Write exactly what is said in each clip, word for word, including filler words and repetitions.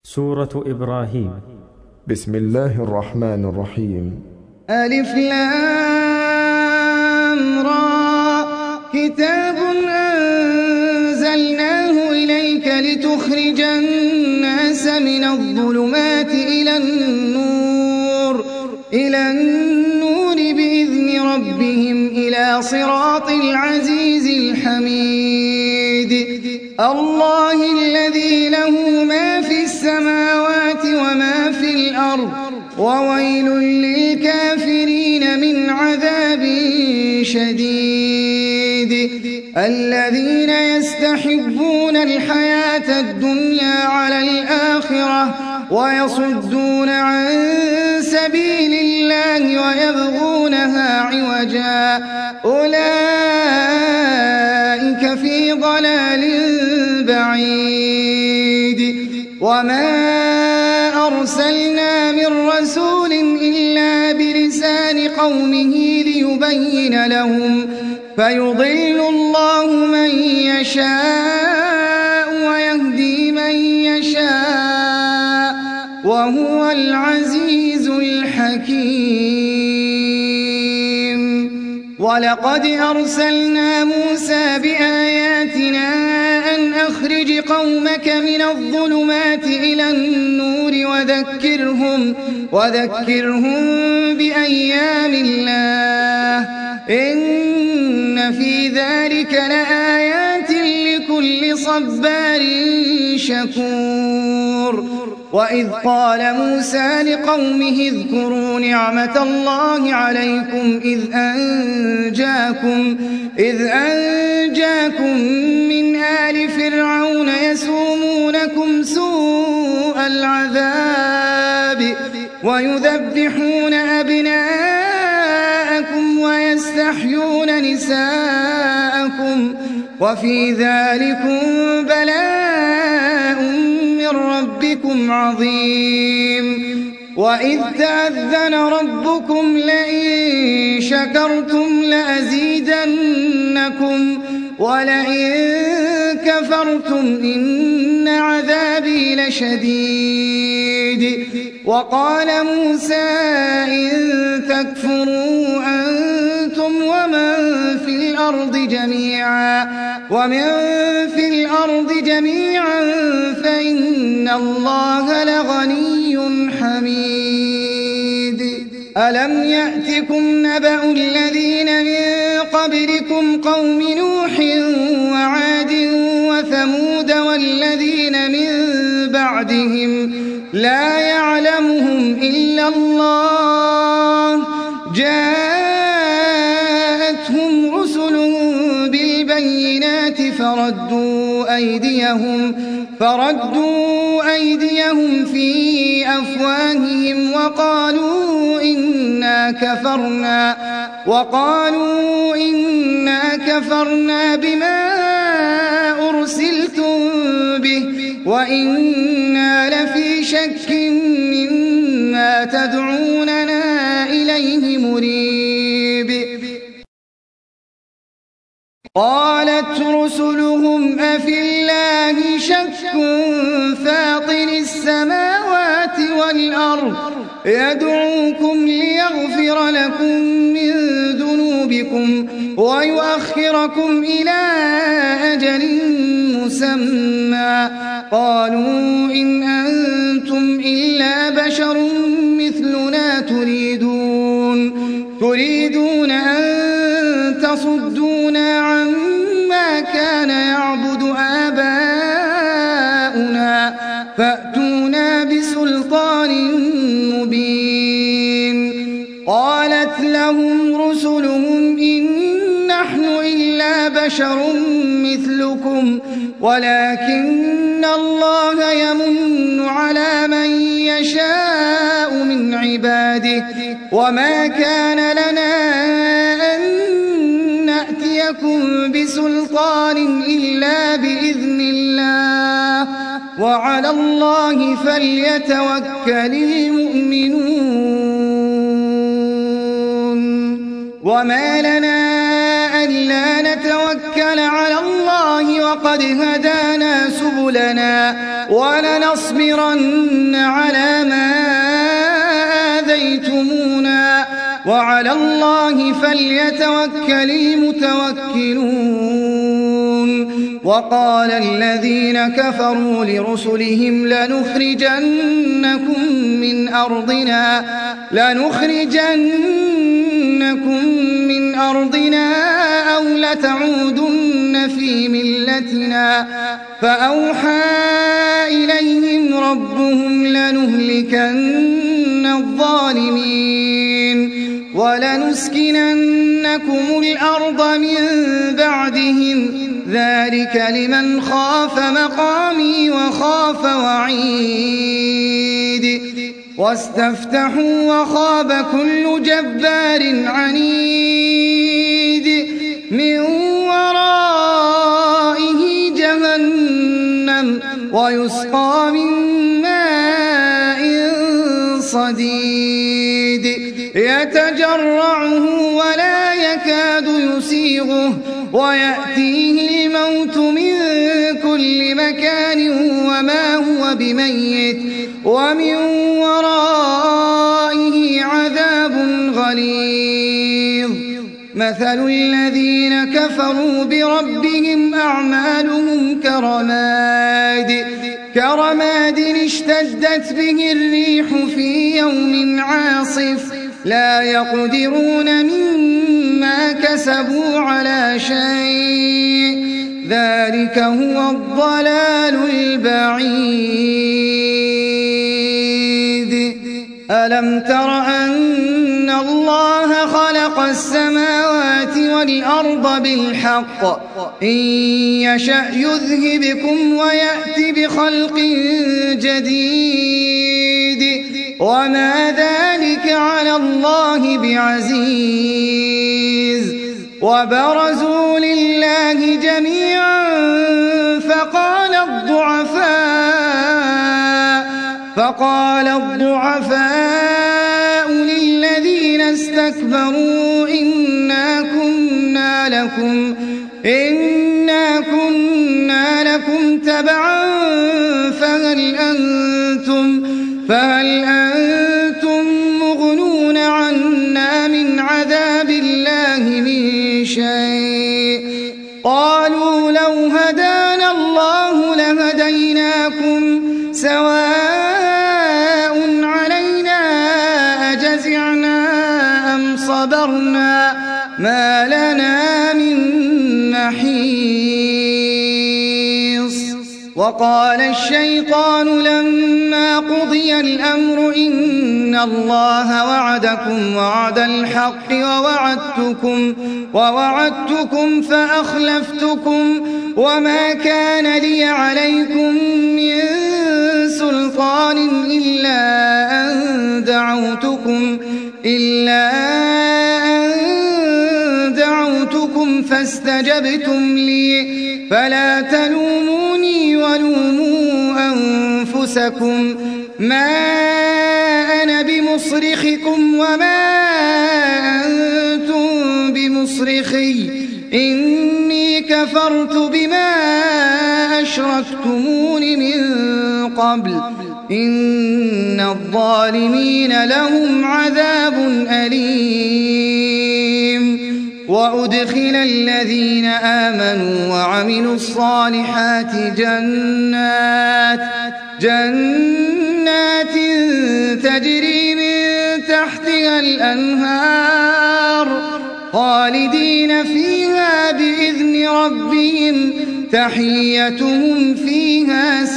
سورة إبراهيم. بسم الله الرحمن الرحيم. ألف لام را كتاب أنزلناه إليك لتخرج الناس من الظلمات إلى النور إلى النور بإذن ربهم إلى صراط العزيز الحميد الله الذي له ما في السماوات وما في الأرض وويل للكافرين من عذاب شديد الذين يستحبون الحياة الدنيا على الآخرة ويصدون عن سبيل الله ويبغونها عوجا أولئك في ضلال بعيد وما أرسلنا من رسول إلا بلسان قومه ليبين لهم فيضل الله من يشاء ويهدي من يشاء وهو العزيز الحكيم ولقد أرسلنا موسى بآياتنا أن أخرج قومك من الظلمات إلى النور وذكرهم, وذكرهم بأيام الله إن في ذلك لآيات لكل صبار شكور وإذ قال موسى لقومه اذكروا نعمة الله عليكم إذ أنجاكم, إذ أنجاكم من آل فرعون يسومونكم سوء العذاب ويذبحون أبناءكم ويستحيون نساءكم وفي ذلكم بلاء من ربكم عظيم وإذ تأذن ربكم لئن شكرتم لأزيدنكم ولئن كفرتم إن عذابي لشديد وقال موسى إن تكفروا أنتم ومن في الأرض جميعا ومن في الأرض جميعا فإن الله لغني حميد ألم يأتكم نبأ الذين من قبلكم قوم نوح وعاد وثمود والذين من بعدهم لا يعلمهم إلا الله جاءتهم رسلهم بالبينات فردوا أيديهم, فردوا أيديهم في أفواههم وقالوا إنا كفرنا, وقالوا إنا كفرنا بما أرسلتم به وإنا لفي شك مما تدعوننا إليه مريب قالت رسلهم أفي الله شك فاطر السماوات والأرض يدعوكم ليغفر لكم من ذنوبكم ويؤخركم إلى أجل مسمى قالوا إن أنتم إلا بشر مثلنا تريدون تريدون أن تصدونا عما كان يعبد آباؤنا فأتونا بسلطان مبين قالت لهم رسلهم إن نحن إلا بشر مثلكم ولكن الله يمن على من يشاء من عباده وما كان لنا أن نأتيكم بسلطان إلا بإذن الله وعلى الله فليتوكل المؤمنون وما لنا ألا نتوكل على الله وقد هدانا سبلنا ولنصبرن على ما آذيتمونا وعلى الله فليتوكل المتوكلون. وقال الذين كفروا لرسلهم لنخرجنكم من أرضنا لنخرجنكم من أرضنا أو لتعودن في ملتنا فأوحى إليهم ربهم لنهلكن الظالمين ولنسكننكم الأرض من بعدهم ذلك لمن خاف مقامي وخاف وعيد. واستفتحوا وخاب كل جبار عنيد من ورائه جهنم ويسقى من ماء صديد يتجرعه ولا يكاد يسيغه ويأتيه الموت من كل مكان وما هو بميت ومن ورائه عذاب غليظ. مثل الذين كفروا بربهم أعمالهم كرماد كرماد اشتدت به الريح في يوم عاصف لا يقدرون مما كسبوا على شيء ذلك هو الضلال البعيد. ألم تر أن الله خلق السماوات والأرض بالحق إن يشأ يذهبكم ويأتي بخلق جديد وما ذلك على الله بعزيز. وبرزوا لله جميعا فقال الضعفاء فقال الضعفاء للذين استكبروا إنا كنا لكم إنا كنا لكم تبعا فهل أنتم فهل أنتم مغنون عنا من عذاب الله من شيء قالوا لو هدانا الله لهديناكم سواء علينا أجزعنا أم صبرنا ما لنا من محيص. وقال الشيطان لما قضي الأمر إن الله وعدكم وعد الحق ووعدتكم, ووعدتكم فأخلفتكم وما كان لي عليكم من سلطان إلا أن دعوتكم إلا أن دعوتكم فاستجبتم لي فلا تلوموني ولوموا أنفسكم ما أنا بمصرخكم وما أنتم بمصرخي إني كفرت بما أشركتمون من قبل إن الظالمين لهم عذاب أليم. وأدخل الذين آمنوا وعملوا الصالحات جنات جنات تجري من تحتها الأنهار خالدين فيها بإذن ربهم تحيتهم فيها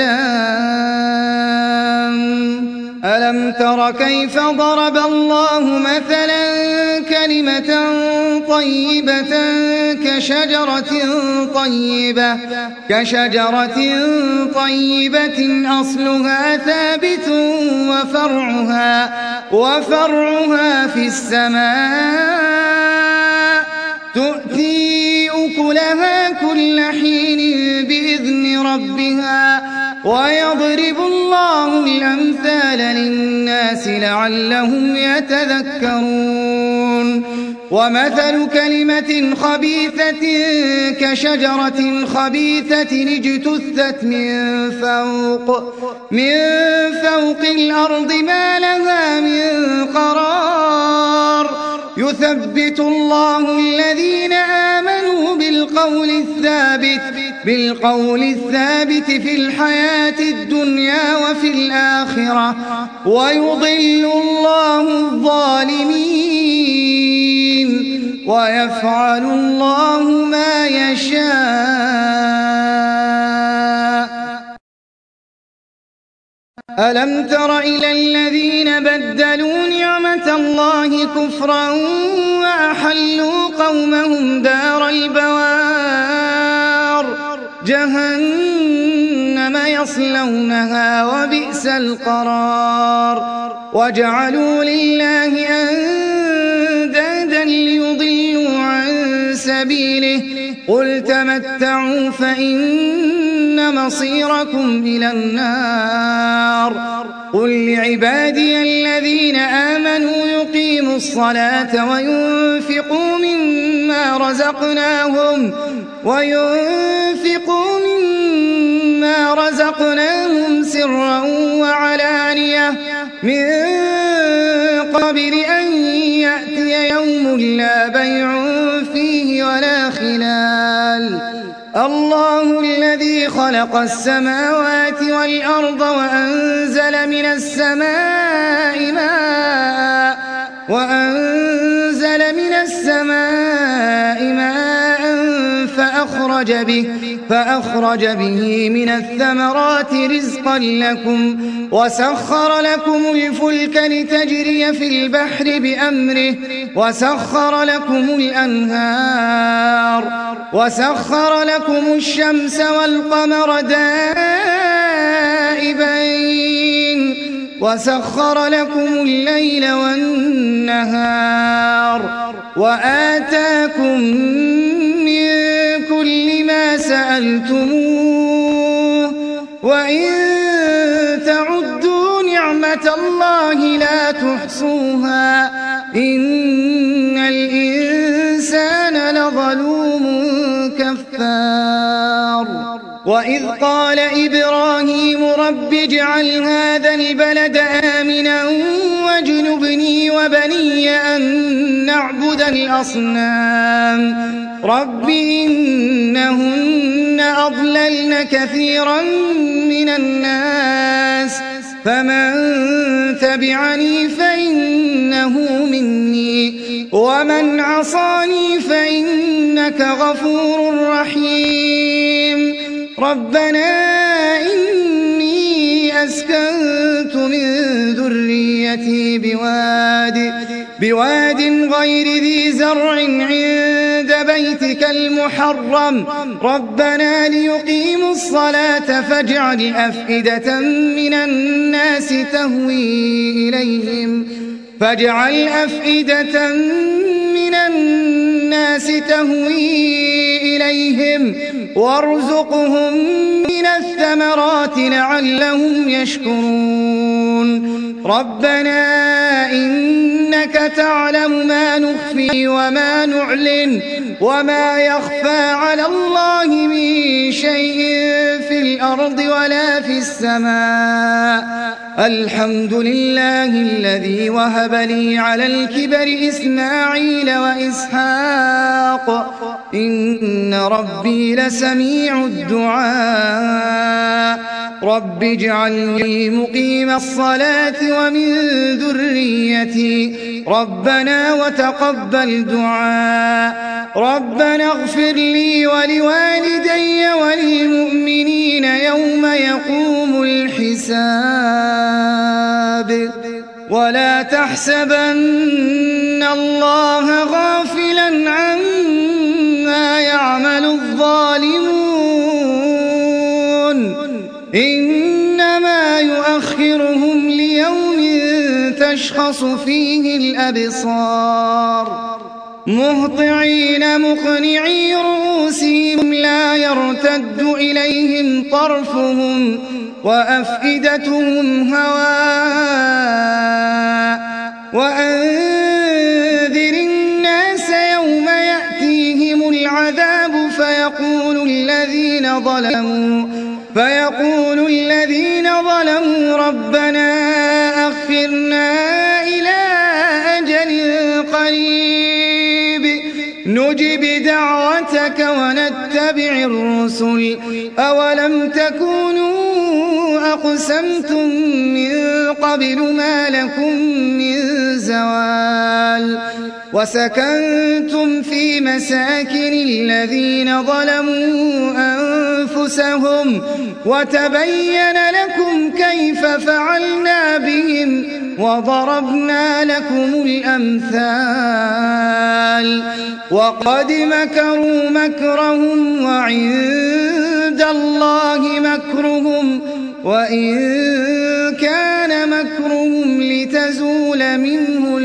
سلام. ألم تر كيف ضرب الله مثلا كلمة طيبة كشجرة طيبة كشجرة طيبة أصلها ثابت وفرعها وفرعها في السماء تؤتي أكلها كل حين بإذن ربها ويضرب الله الأمثال للناس لعلهم يتذكرون. ومثل كلمة خبيثة كشجرة خبيثة اجتثت من فوق من فوق الأرض ما لها من قرار يثبت الله الذين آمنوا بالقول الثابت بالقول الثابت في الحياة الدنيا وفي الآخرة ويضل الله الظالمين ويفعل الله ما يشاء. ألم تر إلى الذين بدلوا نعمة الله كفرا وأحلوا قومهم دار البوار جهنم يصلونها وبئس القرار وجعلوا لله أندادا ليضلوا عن سبيله قل تمتعوا فإن مصيركم إلى النار قل لعبادي الذين آمنوا يقيموا الصلاة وينفقوا مما رزقناهم وينفقوا مما رزقناهم سرا وعلانية من قبل أن يأتي يوم لا بيع فيه ولا خلال الله الذي خلق السماوات والأرض وأنزل من السماء ماء وأنزل من السماء ماء فأخرج به فأخرج به من الثمرات رزقا لكم وسخر لكم الفلك لتجري في البحر بأمره وسخر لكم الأنهار وسخر لكم الشمس والقمر دائبين وسخر لكم الليل والنهار وآتاكم من كل ما سألتموه وإن تعدوا نعمة الله لا تحصوها إن الإنسان لظلوم كفار وإذ قال إبراهيم رب اجعل هذا البلد آمنا واجنبني وبني أن نعبد الأصنام رب إنهن أضللن كثيرا من الناس فمن تبعني فإنه مني ومن عصاني فإنك غفور رحيم ربنا إني أسكنت من ذريتي بواد بواد غير ذي زرع عند بيتك المحرم ربنا ليقيموا الصلاة فاجعل أفئدة من الناس تهوي إليهم فاجعل أفئدة من الناس تهوي إليهم وارزقهم من الثمرات لعلهم يشكرون ربنا إنك تعلم ما نخفي وما نعلن وما يخفى على الله من شيء في الأرض ولا في السماء الحمد لله الذي وهب لي على الكبر إسماعيل وإسحاق إن ربي لسميع الدعاء رب اجعلني مقيم الصلاة ومن ذريتي ربنا وتقبل دعاء ربنا اغفر لي ولوالدي وللمؤمنين يوم يقوم الحساب ولا تحسبن الله غافلا عما يعمل الظالمون إنما يؤخرهم ليوم تشخص فيه الأبصار مهطعين مقنعي رؤوسهم لا يرتد إليهم طرفهم وأفئدتهم هواء وأنذر الناس ظلموا فيقول الذين ظلموا ربنا أخرنا إلى أجل قريب نجب دعوتك ونتبع الرسل أولم تكونوا أقسمتم من قبل ما لكم من زوال وسكنتم في مساكن الذين ظلموا أنفسهم وتبين لكم كيف فعلنا بهم وضربنا لكم الأمثال وقد مكروا مكرهم وعند الله مكرهم وإن كان مكرهم لتزول منه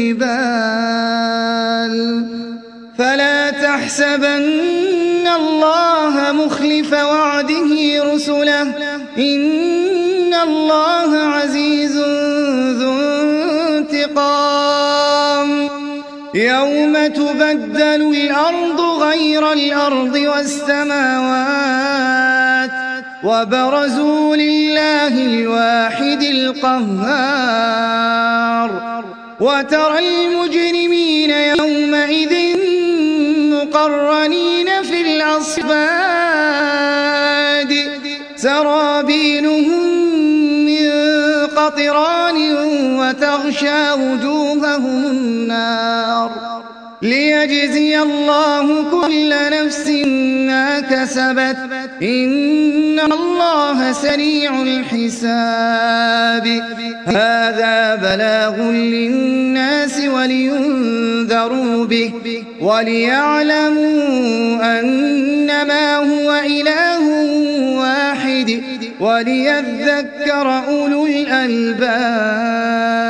الجبال فلا تحسبن الله مخلف وعده رسله إن الله عزيز ذو انتقام يوم تبدل الأرض غير الأرض والسماوات وبرزوا لله الواحد القهار وترى المجرمين يومئذ مقرنين في الأصفاد سرابيلهم من قطران وتغشى وجوههم النار ليجزي الله كل نفس ما كسبت إن الله سريع الحساب هذا بلاغ للناس ولينذروا به وليعلموا أنما هو إله واحد وليذكر أولو الألباب.